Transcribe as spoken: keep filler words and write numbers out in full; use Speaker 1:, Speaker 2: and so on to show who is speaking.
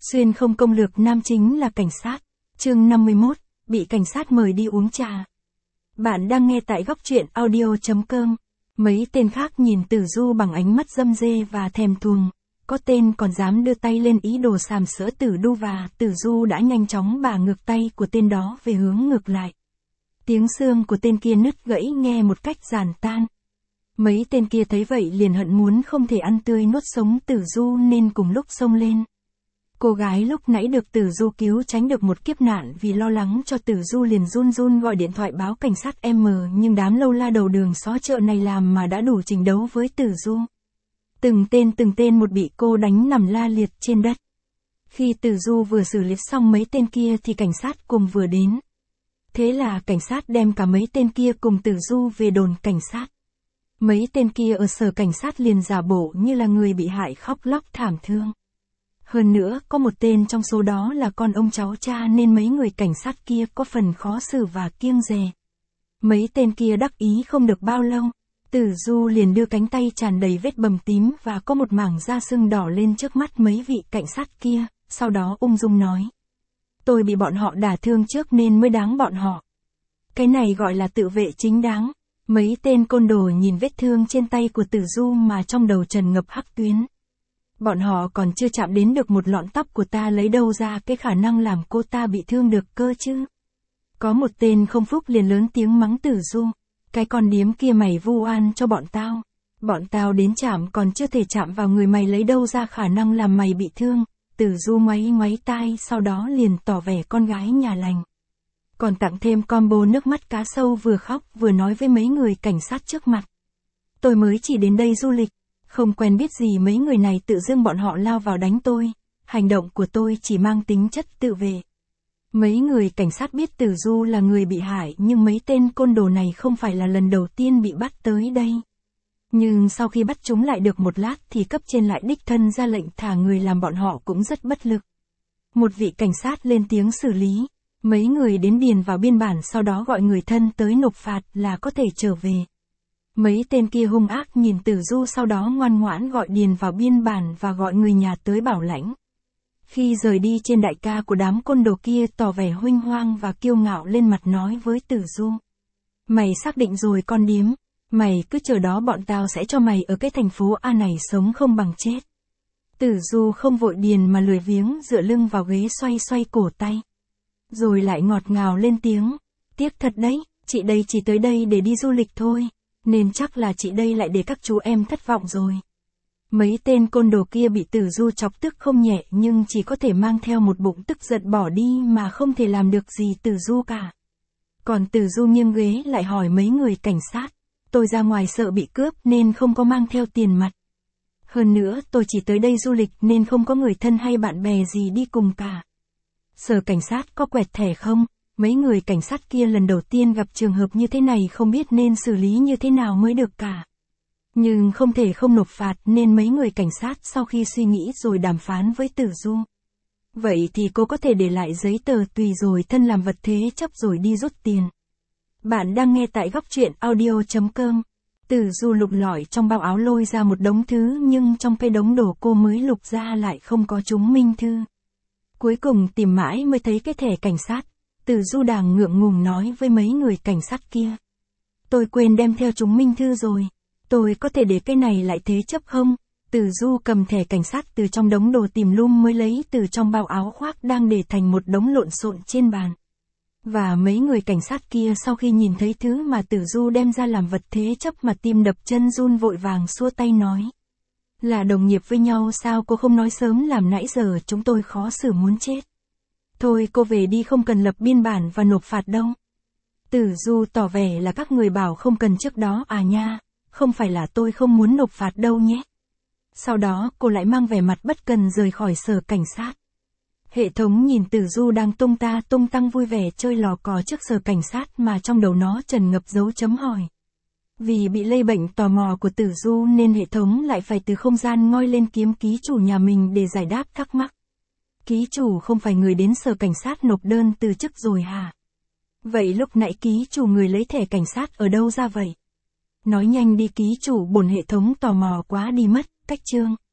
Speaker 1: Xuyên không công lược nam chính là cảnh sát. Chương năm mươi mốt, bị cảnh sát mời đi uống trà. Bạn đang nghe tại góc truyện audio chấm com. Mấy tên khác nhìn Tử Du bằng ánh mắt râm rê và thèm thuồng. Có tên còn dám đưa tay lên ý đồ sàm sỡ Tử Du và Tử Du đã nhanh chóng bả ngược tay của tên đó về hướng ngược lại. Tiếng xương của tên kia nứt gãy nghe một cách giản tan. Mấy tên kia thấy vậy liền hận muốn không thể ăn tươi nuốt sống Tử Du nên cùng lúc xông lên. Cô gái lúc nãy được Tử Du cứu tránh được một kiếp nạn vì lo lắng cho Tử Du liền run run gọi điện thoại báo cảnh sát M nhưng đám lâu la đầu đường xó chợ này làm mà đã đủ trình đấu với Tử Du. Từng tên từng tên một bị cô đánh nằm la liệt trên đất. Khi Tử Du vừa xử lý xong mấy tên kia thì cảnh sát cùng vừa đến. Thế là cảnh sát đem cả mấy tên kia cùng Tử Du về đồn cảnh sát. Mấy tên kia ở sở cảnh sát liền giả bộ như là người bị hại khóc lóc thảm thương. Hơn nữa, có một tên trong số đó là con ông cháu cha nên mấy người cảnh sát kia có phần khó xử và kiêng dè. Mấy tên kia đắc ý không được bao lâu, Tử Du liền đưa cánh tay tràn đầy vết bầm tím và có một mảng da sưng đỏ lên trước mắt mấy vị cảnh sát kia, sau đó ung dung nói. Tôi bị bọn họ đả thương trước nên mới đáng bọn họ. Cái này gọi là tự vệ chính đáng. Mấy tên côn đồ nhìn vết thương trên tay của Tử Du mà trong đầu trần ngập hắc tuyến. Bọn họ còn chưa chạm đến được một lọn tóc của ta lấy đâu ra cái khả năng làm cô ta bị thương được cơ chứ. Có một tên không phúc liền lớn tiếng mắng Tử Du. Cái con điếm kia mày vu oan cho bọn tao. Bọn tao đến chạm còn chưa thể chạm vào người mày lấy đâu ra khả năng làm mày bị thương. Tử Du ngoáy ngoáy tai sau đó liền tỏ vẻ con gái nhà lành. Còn tặng thêm combo nước mắt cá sâu vừa khóc vừa nói với mấy người cảnh sát trước mặt. Tôi mới chỉ đến đây du lịch. Không quen biết gì mấy người này tự dưng bọn họ lao vào đánh tôi. Hành động của tôi chỉ mang tính chất tự vệ. Mấy người cảnh sát biết Tử Du là người bị hại nhưng mấy tên côn đồ này không phải là lần đầu tiên bị bắt tới đây. Nhưng sau khi bắt chúng lại được một lát thì cấp trên lại đích thân ra lệnh thả người làm bọn họ cũng rất bất lực. Một vị cảnh sát lên tiếng xử lý. Mấy người đến điền vào biên bản sau đó gọi người thân tới nộp phạt là có thể trở về. Mấy tên kia hung ác nhìn Tử Du sau đó ngoan ngoãn gọi điền vào biên bản và gọi người nhà tới bảo lãnh. Khi rời đi trên đại ca của đám côn đồ kia tỏ vẻ huênh hoang và kiêu ngạo lên mặt nói với Tử Du. Mày xác định rồi con điếm, mày cứ chờ đó bọn tao sẽ cho mày ở cái thành phố A này sống không bằng chết. Tử Du không vội điền mà lười biếng dựa lưng vào ghế xoay xoay cổ tay. Rồi lại ngọt ngào lên tiếng. Tiếc thật đấy, chị đây chỉ tới đây để đi du lịch thôi. Nên chắc là chị đây lại để các chú em thất vọng rồi. Mấy tên côn đồ kia bị Tử Du chọc tức không nhẹ nhưng chỉ có thể mang theo một bụng tức giận bỏ đi mà không thể làm được gì Tử Du cả. Còn Tử Du nghiêng ghế lại hỏi mấy người cảnh sát. Tôi ra ngoài sợ bị cướp nên không có mang theo tiền mặt. Hơn nữa tôi chỉ tới đây du lịch nên không có người thân hay bạn bè gì đi cùng cả. Sở cảnh sát có quẹt thẻ không? Mấy người cảnh sát kia lần đầu tiên gặp trường hợp như thế này không biết nên xử lý như thế nào mới được cả. Nhưng không thể không nộp phạt nên mấy người cảnh sát sau khi suy nghĩ rồi đàm phán với Tử Du. Vậy thì cô có thể để lại giấy tờ tùy rồi thân làm vật thế chấp rồi đi rút tiền. Bạn đang nghe tại góc truyện audio chấm com. Tử Du lục lọi trong bao áo lôi ra một đống thứ nhưng trong cái đống đồ cô mới lục ra lại không có chúng minh thư. Cuối cùng tìm mãi mới thấy cái thẻ cảnh sát. Tử Du đang ngượng ngùng nói với mấy người cảnh sát kia. Tôi quên đem theo chúng minh thư rồi. Tôi có thể để cái này lại thế chấp không? Tử Du cầm thẻ cảnh sát từ trong đống đồ tìm lum mới lấy từ trong bao áo khoác đang để thành một đống lộn xộn trên bàn. Và mấy người cảnh sát kia sau khi nhìn thấy thứ mà Tử Du đem ra làm vật thế chấp mà tim đập chân run vội vàng xua tay nói. Là đồng nghiệp với nhau sao cô không nói sớm làm nãy giờ chúng tôi khó xử muốn chết. Thôi cô về đi không cần lập biên bản và nộp phạt đâu. Tử Du tỏ vẻ là các người bảo không cần trước đó à nha, không phải là tôi không muốn nộp phạt đâu nhé. Sau đó cô lại mang vẻ mặt bất cần rời khỏi sở cảnh sát. Hệ thống nhìn Tử Du đang tung ta tung tăng vui vẻ chơi lò cò trước sở cảnh sát mà trong đầu nó trần ngập dấu chấm hỏi. Vì bị lây bệnh tò mò của Tử Du nên hệ thống lại phải từ không gian ngoi lên kiếm ký chủ nhà mình để giải đáp thắc mắc. Ký chủ không phải người đến sở cảnh sát nộp đơn từ chức rồi hả? Vậy lúc nãy ký chủ người lấy thẻ cảnh sát ở đâu ra vậy? Nói nhanh đi ký chủ bổn hệ thống tò mò quá đi mất, cách chương.